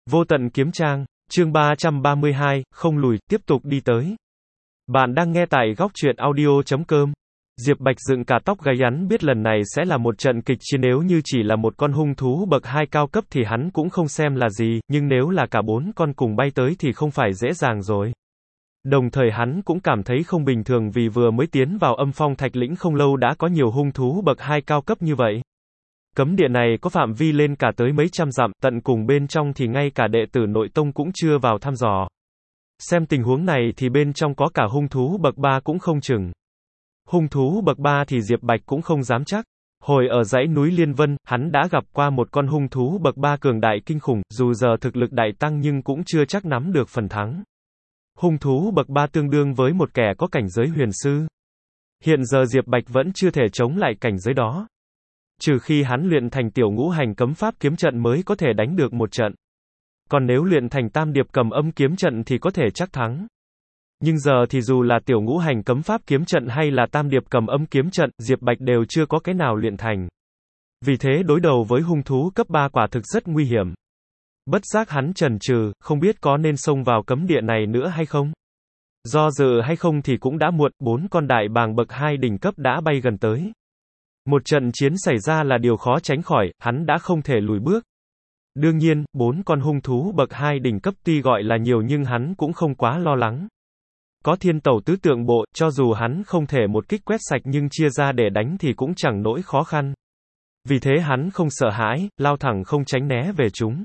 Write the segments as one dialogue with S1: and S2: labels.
S1: Vô tận kiếm trang, chương 332, không lùi, tiếp tục đi tới. Bạn đang nghe tại góc truyện audio.com. Diệp Bạch dựng cả tóc gáy hắn biết lần này sẽ là một trận kịch chiến, nếu như chỉ là một con hung thú bậc 2 cao cấp thì hắn cũng không xem là gì, nhưng nếu là cả 4 con cùng bay tới thì không phải dễ dàng rồi. Đồng thời hắn cũng cảm thấy không bình thường vì vừa mới tiến vào âm phong thạch lĩnh không lâu đã có nhiều hung thú bậc 2 cao cấp như vậy. Cấm địa này có phạm vi lên cả tới mấy trăm dặm, tận cùng bên trong thì ngay cả đệ tử nội tông cũng chưa vào thăm dò. Xem tình huống này thì bên trong có cả hung thú bậc 3 cũng không chừng. Hung thú bậc 3 thì Diệp Bạch cũng không dám chắc. Hồi ở dãy núi Liên Vân, hắn đã gặp qua một con hung thú bậc 3 cường đại kinh khủng, dù giờ thực lực đại tăng nhưng cũng chưa chắc nắm được phần thắng. Hung thú bậc 3 tương đương với một kẻ có cảnh giới huyền sư. Hiện giờ Diệp Bạch vẫn chưa thể chống lại cảnh giới đó. Trừ khi hắn luyện thành tiểu ngũ hành cấm pháp kiếm trận mới có thể đánh được một trận. Còn nếu luyện thành tam điệp cầm âm kiếm trận thì có thể chắc thắng. Nhưng giờ thì dù là tiểu ngũ hành cấm pháp kiếm trận hay là tam điệp cầm âm kiếm trận, Diệp Bạch đều chưa có cái nào luyện thành. Vì thế đối đầu với hung thú cấp 3 quả thực rất nguy hiểm. Bất giác hắn chần chừ, không biết có nên xông vào cấm địa này nữa hay không. Do dự hay không thì cũng đã muộn, 4 con đại bàng bậc 2 đỉnh cấp đã bay gần tới. Một trận chiến xảy ra là điều khó tránh khỏi, hắn đã không thể lùi bước. Đương nhiên, 4 con hung thú bậc 2 đỉnh cấp tuy gọi là nhiều nhưng hắn cũng không quá lo lắng. Có thiên tẩu tứ tượng bộ, cho dù hắn không thể một kích quét sạch nhưng chia ra để đánh thì cũng chẳng nỗi khó khăn. Vì thế hắn không sợ hãi, lao thẳng không tránh né về chúng.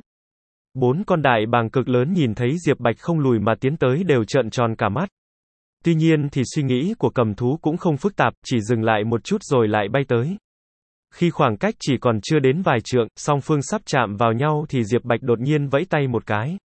S1: 4 con đại bàng cực lớn nhìn thấy Diệp Bạch không lùi mà tiến tới đều trợn tròn cả mắt. Tuy nhiên thì suy nghĩ của cầm thú cũng không phức tạp, chỉ dừng lại một chút rồi lại bay tới. Khi khoảng cách chỉ còn chưa đến vài trượng, song phương sắp chạm vào nhau thì Diệp Bạch đột nhiên vẫy tay một cái.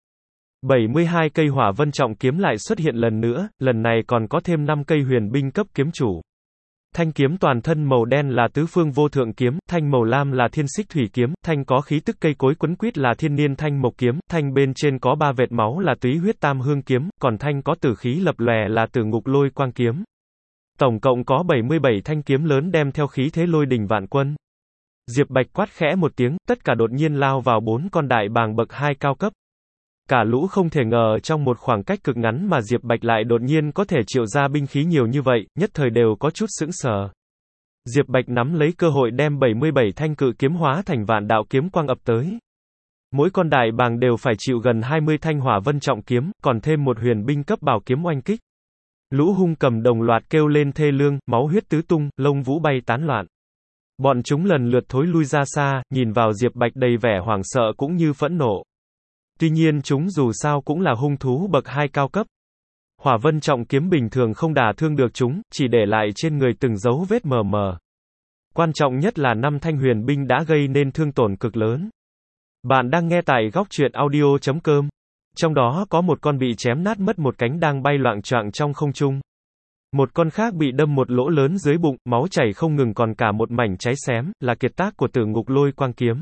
S1: 72 cây hỏa vân trọng kiếm lại xuất hiện lần nữa, lần này còn có thêm 5 cây huyền binh cấp kiếm chủ. Thanh kiếm toàn thân màu đen là tứ phương vô thượng kiếm, thanh màu lam là thiên xích thủy kiếm, thanh có khí tức cây cối quấn quýt là thiên niên thanh mộc kiếm, thanh bên trên có 3 vệt máu là túy huyết tam hương kiếm, còn thanh có tử khí lập lòe là tử ngục lôi quang kiếm. Tổng cộng có 77 thanh kiếm lớn đem theo khí thế lôi đình vạn quân. Diệp Bạch quát khẽ một tiếng, tất cả đột nhiên lao vào 4 con đại bàng bậc 2 cao cấp. Cả lũ không thể ngờ trong một khoảng cách cực ngắn mà Diệp Bạch lại đột nhiên có thể triệu ra binh khí nhiều như vậy, nhất thời đều có chút sững sờ. Diệp Bạch nắm lấy cơ hội đem 77 thanh cự kiếm hóa thành vạn đạo kiếm quang ập tới. Mỗi con đại bàng đều phải chịu gần 20 thanh hỏa vân trọng kiếm, còn thêm một huyền binh cấp bảo kiếm oanh kích. Lũ hung cầm đồng loạt kêu lên thê lương, máu huyết tứ tung, lông vũ bay tán loạn. Bọn chúng lần lượt thối lui ra xa, nhìn vào Diệp Bạch đầy vẻ hoảng sợ cũng như phẫn nộ. Tuy nhiên chúng dù sao cũng là hung thú bậc 2 cao cấp. Hỏa vân trọng kiếm bình thường không đả thương được chúng, chỉ để lại trên người từng dấu vết mờ mờ. Quan trọng nhất là 5 thanh huyền binh đã gây nên thương tổn cực lớn. Bạn đang nghe tại góc truyện audio.com. Trong đó có một con bị chém nát mất một cánh đang bay loạng choạng trong không trung. Một con khác bị đâm một lỗ lớn dưới bụng, máu chảy không ngừng còn cả một mảnh cháy xém, là kiệt tác của tử ngục lôi quang kiếm.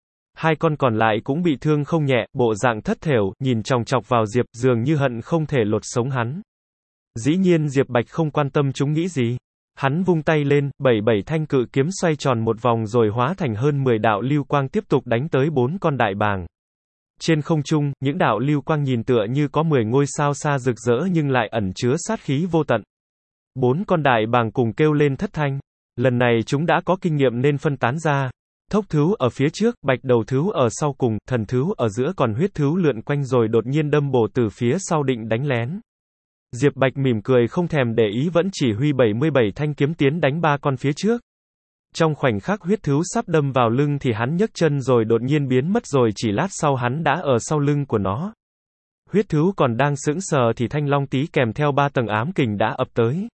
S1: 2 con còn lại cũng bị thương không nhẹ, bộ dạng thất thểu, nhìn chòng chọc vào Diệp, dường như hận không thể lột sống hắn. Dĩ nhiên Diệp Bạch không quan tâm chúng nghĩ gì. Hắn vung tay lên, 77 thanh cự kiếm xoay tròn một vòng rồi hóa thành hơn 10 đạo lưu quang tiếp tục đánh tới 4 con đại bàng. Trên không trung, những đạo lưu quang nhìn tựa như có 10 ngôi sao xa rực rỡ nhưng lại ẩn chứa sát khí vô tận. 4 con đại bàng cùng kêu lên thất thanh. Lần này chúng đã có kinh nghiệm nên phân tán ra. Thốc thứu ở phía trước, bạch đầu thứu ở sau cùng, thần thứu ở giữa còn huyết thứu lượn quanh rồi đột nhiên đâm bổ từ phía sau định đánh lén. Diệp Bạch mỉm cười không thèm để ý vẫn chỉ huy 77 thanh kiếm tiến đánh 3 con phía trước. Trong khoảnh khắc huyết thứu sắp đâm vào lưng thì hắn nhấc chân rồi đột nhiên biến mất rồi chỉ lát sau hắn đã ở sau lưng của nó. Huyết thứu còn đang sững sờ thì thanh long tí kèm theo 3 tầng ám kình đã ập tới.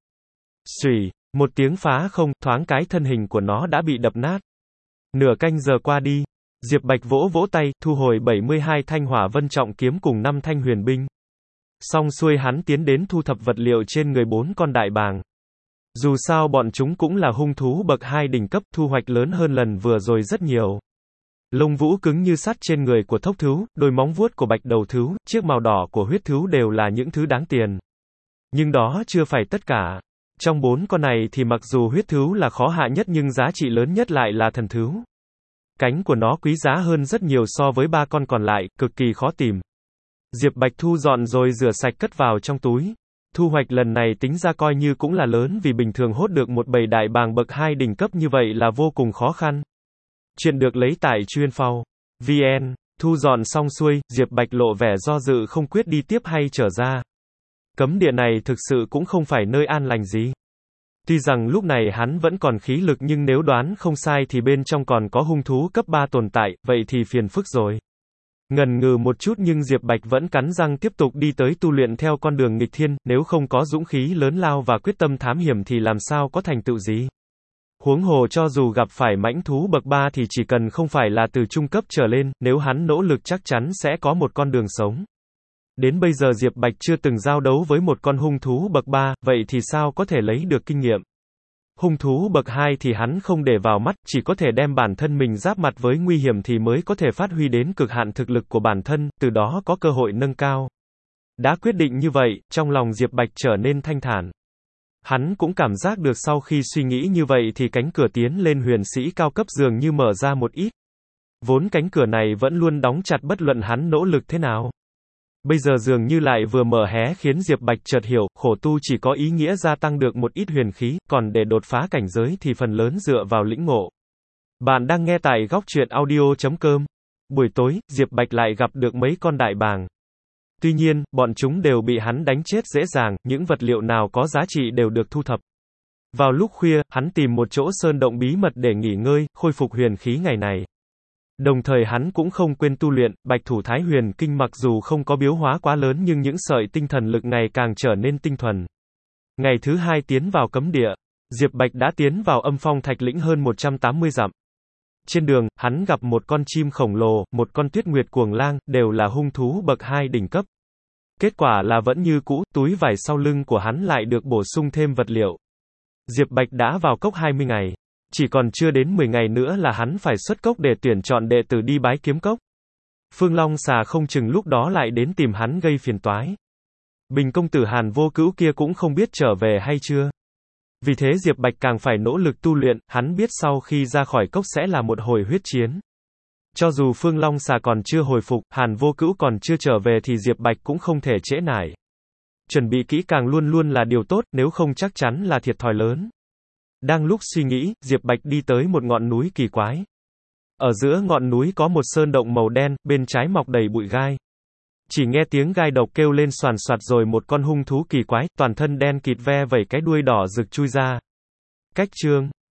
S1: Xùy, một tiếng phá không, thoáng cái thân hình của nó đã bị đập nát. Nửa canh giờ qua đi, Diệp Bạch vỗ vỗ tay, thu hồi 72 thanh hỏa vân trọng kiếm cùng 5 thanh huyền binh. Xong xuôi hắn tiến đến thu thập vật liệu trên người 4 con đại bàng. Dù sao bọn chúng cũng là hung thú bậc 2 đỉnh cấp, thu hoạch lớn hơn lần vừa rồi rất nhiều. Lông vũ cứng như sắt trên người của thốc thứu, đôi móng vuốt của bạch đầu thứu, chiếc màu đỏ của huyết thứu đều là những thứ đáng tiền. Nhưng đó chưa phải tất cả. Trong 4 con này thì mặc dù huyết thứu là khó hạ nhất nhưng giá trị lớn nhất lại là thần thứu. Cánh của nó quý giá hơn rất nhiều so với ba con còn lại, cực kỳ khó tìm. Diệp Bạch thu dọn rồi rửa sạch cất vào trong túi. Thu hoạch lần này tính ra coi như cũng là lớn vì bình thường hốt được một bầy đại bàng bậc 2 đỉnh cấp như vậy là vô cùng khó khăn. Chuyện được lấy tại chuyên.phao.vn. Thu dọn xong xuôi, Diệp Bạch lộ vẻ do dự không quyết đi tiếp hay trở ra. Cấm địa này thực sự cũng không phải nơi an lành gì. Tuy rằng lúc này hắn vẫn còn khí lực nhưng nếu đoán không sai thì bên trong còn có hung thú cấp 3 tồn tại, vậy thì phiền phức rồi. Ngần ngừ một chút nhưng Diệp Bạch vẫn cắn răng tiếp tục đi tới tu luyện theo con đường nghịch thiên, nếu không có dũng khí lớn lao và quyết tâm thám hiểm thì làm sao có thành tựu gì. Huống hồ cho dù gặp phải mãnh thú bậc 3 thì chỉ cần không phải là từ trung cấp trở lên, nếu hắn nỗ lực chắc chắn sẽ có một con đường sống. Đến bây giờ Diệp Bạch chưa từng giao đấu với một con hung thú bậc 3, vậy thì sao có thể lấy được kinh nghiệm. Hung thú bậc 2 thì hắn không để vào mắt, chỉ có thể đem bản thân mình giáp mặt với nguy hiểm thì mới có thể phát huy đến cực hạn thực lực của bản thân, từ đó có cơ hội nâng cao. Đã quyết định như vậy, trong lòng Diệp Bạch trở nên thanh thản. Hắn cũng cảm giác được sau khi suy nghĩ như vậy thì cánh cửa tiến lên huyền sĩ cao cấp dường như mở ra một ít. Vốn cánh cửa này vẫn luôn đóng chặt bất luận hắn nỗ lực thế nào. Bây giờ dường như lại vừa mở hé khiến Diệp Bạch chợt hiểu, khổ tu chỉ có ý nghĩa gia tăng được một ít huyền khí, còn để đột phá cảnh giới thì phần lớn dựa vào lĩnh ngộ. Bạn đang nghe tại góc truyện audio.com. Buổi tối, Diệp Bạch lại gặp được mấy con đại bàng. Tuy nhiên, bọn chúng đều bị hắn đánh chết dễ dàng, những vật liệu nào có giá trị đều được thu thập. Vào lúc khuya, hắn tìm một chỗ sơn động bí mật để nghỉ ngơi, khôi phục huyền khí ngày này. Đồng thời hắn cũng không quên tu luyện, Bạch Thủ Thái Huyền Kinh mặc dù không có biến hóa quá lớn nhưng những sợi tinh thần lực ngày càng trở nên tinh thuần. Ngày thứ 2 tiến vào cấm địa, Diệp Bạch đã tiến vào Âm Phong Thạch Lĩnh hơn 180 dặm. Trên đường, hắn gặp một con chim khổng lồ, một con tuyết nguyệt cuồng lang, đều là hung thú bậc 2 đỉnh cấp. Kết quả là vẫn như cũ, túi vải sau lưng của hắn lại được bổ sung thêm vật liệu. Diệp Bạch đã vào cốc 20 ngày. Chỉ còn chưa đến 10 ngày nữa là hắn phải xuất cốc để tuyển chọn đệ tử đi bái kiếm cốc. Phương Long Xà không chừng lúc đó lại đến tìm hắn gây phiền toái. Bình công tử Hàn Vô Cữu kia cũng không biết trở về hay chưa. Vì thế Diệp Bạch càng phải nỗ lực tu luyện, hắn biết sau khi ra khỏi cốc sẽ là một hồi huyết chiến. Cho dù Phương Long Xà còn chưa hồi phục, Hàn Vô Cữu còn chưa trở về thì Diệp Bạch cũng không thể trễ nải. Chuẩn bị kỹ càng luôn luôn là điều tốt, nếu không chắc chắn là thiệt thòi lớn. Đang lúc suy nghĩ, Diệp Bạch đi tới một ngọn núi kỳ quái. Ở giữa ngọn núi có một sơn động màu đen, bên trái mọc đầy bụi gai. Chỉ nghe tiếng gai độc kêu lên xoàn xoạt rồi một con hung thú kỳ quái, toàn thân đen kịt ve vẩy cái đuôi đỏ rực chui ra. Cách chương